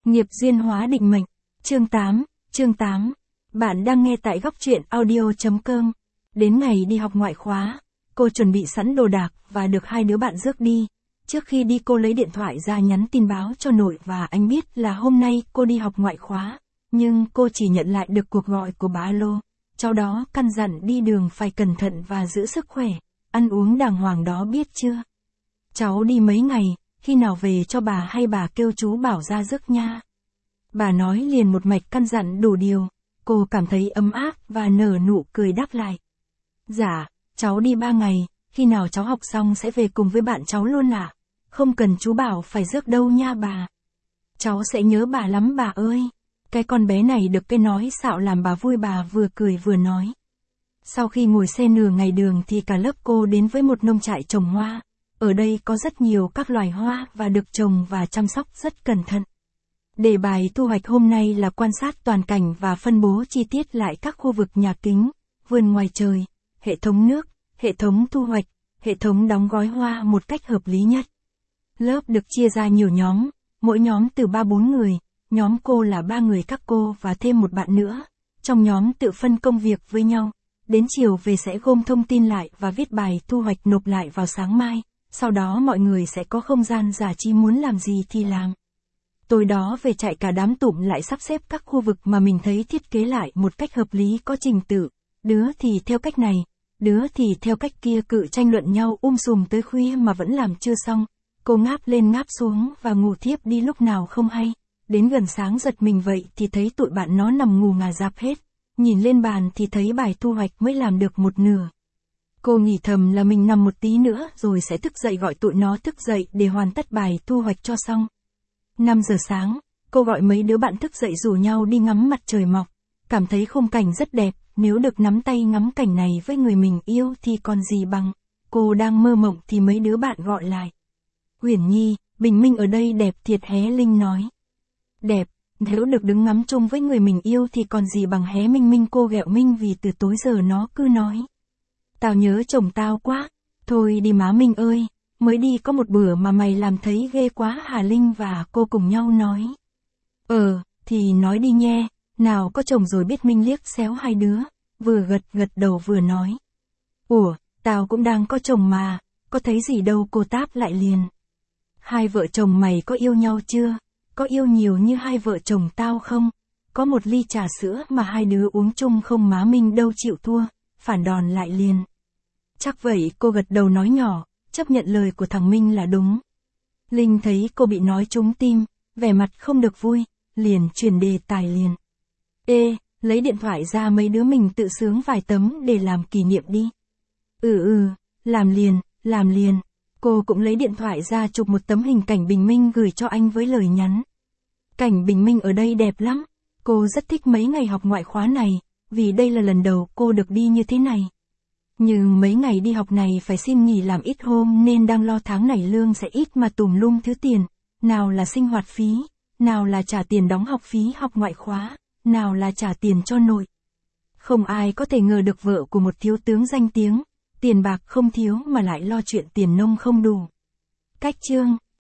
Nghiệp duyên hóa định mệnh. Chương 8. Bạn đang nghe tại góc truyện audio.com. Đến ngày đi học ngoại khóa, cô chuẩn bị sẵn đồ đạc và được hai đứa bạn rước đi. Trước khi đi cô lấy điện thoại ra nhắn tin báo cho nội và anh biết là hôm nay cô đi học ngoại khóa, nhưng cô chỉ nhận lại được cuộc gọi của bà alo. Sau đó căn dặn đi đường phải cẩn thận và giữ sức khỏe, ăn uống đàng hoàng đó biết chưa? Cháu đi mấy ngày, khi nào về cho bà hay bà kêu chú Bảo ra rước nha. Bà nói liền một mạch căn dặn đủ điều, cô cảm thấy ấm áp và nở nụ cười đáp lại. Dạ, cháu đi 3 ngày, khi nào cháu học xong sẽ về cùng với bạn cháu luôn ạ. Không cần chú Bảo phải rước đâu nha bà. Cháu sẽ nhớ bà lắm bà ơi. Cái con bé này được cái nói xạo làm bà vui, bà vừa cười vừa nói. Sau khi ngồi xe nửa ngày đường thì cả lớp cô đến với một nông trại trồng hoa. Ở đây có rất nhiều các loài hoa và được trồng và chăm sóc rất cẩn thận. Đề bài thu hoạch hôm nay là quan sát toàn cảnh và phân bố chi tiết lại các khu vực nhà kính, vườn ngoài trời, hệ thống nước, hệ thống thu hoạch, hệ thống đóng gói hoa một cách hợp lý nhất. Lớp được chia ra nhiều nhóm, mỗi nhóm từ 3-4 người, nhóm cô là 3 người các cô và thêm một bạn nữa. Trong nhóm tự phân công việc với nhau, đến chiều về sẽ gom thông tin lại và viết bài thu hoạch nộp lại vào sáng mai, sau đó mọi người sẽ có không gian giải trí muốn làm gì thì làm. Tối đó về chạy cả đám tụm lại sắp xếp các khu vực mà mình thấy thiết kế lại một cách hợp lý có trình tự, đứa thì theo cách này, đứa thì theo cách kia, cự tranh luận nhau sùm tới khuya mà vẫn làm chưa xong. Cô ngáp lên ngáp xuống và ngủ thiếp đi lúc nào không hay. Đến gần sáng giật mình vậy thì thấy tụi bạn nó nằm ngủ ngà rạp hết. Nhìn lên bàn thì thấy bài thu hoạch mới làm được một nửa. Cô nghĩ thầm là mình nằm một tí nữa rồi sẽ thức dậy gọi tụi nó thức dậy để hoàn tất bài thu hoạch cho xong. 5 giờ sáng, cô gọi mấy đứa bạn thức dậy rủ nhau đi ngắm mặt trời mọc. Cảm thấy khung cảnh rất đẹp, nếu được nắm tay ngắm cảnh này với người mình yêu thì còn gì bằng. Cô đang mơ mộng thì mấy đứa bạn gọi lại. Uyển Nhi, bình minh ở đây đẹp thiệt hé, Linh nói. Đẹp, nếu được đứng ngắm chung với người mình yêu thì còn gì bằng hé. Minh cô ghẹo Minh vì từ tối giờ nó cứ nói. Tao nhớ chồng tao quá. Thôi đi má Minh ơi, mới đi có một bữa mà mày làm thấy ghê quá hả? Linh và cô cùng nhau nói. Thì nói đi nhe, nào có chồng rồi biết. Minh liếc xéo hai đứa, vừa gật đầu vừa nói. Ủa, tao cũng đang có chồng mà, có thấy gì đâu. Cô táp lại liền. Hai vợ chồng mày có yêu nhau chưa? Có yêu nhiều như hai vợ chồng tao không? Có một ly trà sữa mà hai đứa uống chung không? Má Minh đâu chịu thua, phản đòn lại liền. Chắc vậy, cô gật đầu nói nhỏ, chấp nhận lời của thằng Minh là đúng. Linh thấy cô bị nói trúng tim, vẻ mặt không được vui, liền chuyển đề tài liền. Lấy điện thoại ra mấy đứa mình tự sướng vài tấm để làm kỷ niệm đi. Làm liền. Cô cũng lấy điện thoại ra chụp một tấm hình cảnh bình minh gửi cho anh với lời nhắn. Cảnh bình minh ở đây đẹp lắm. Cô rất thích mấy ngày học ngoại khóa này, vì đây là lần đầu cô được đi như thế này. Nhưng mấy ngày đi học này phải xin nghỉ làm ít hôm nên đang lo tháng này lương sẽ ít mà tùm lum thứ tiền. Nào là sinh hoạt phí, nào là trả tiền đóng học phí học ngoại khóa, nào là trả tiền cho nội. Không ai có thể ngờ được vợ của một thiếu tướng danh tiếng, tiền bạc không thiếu mà lại lo chuyện tiền nông không đủ. Cách chương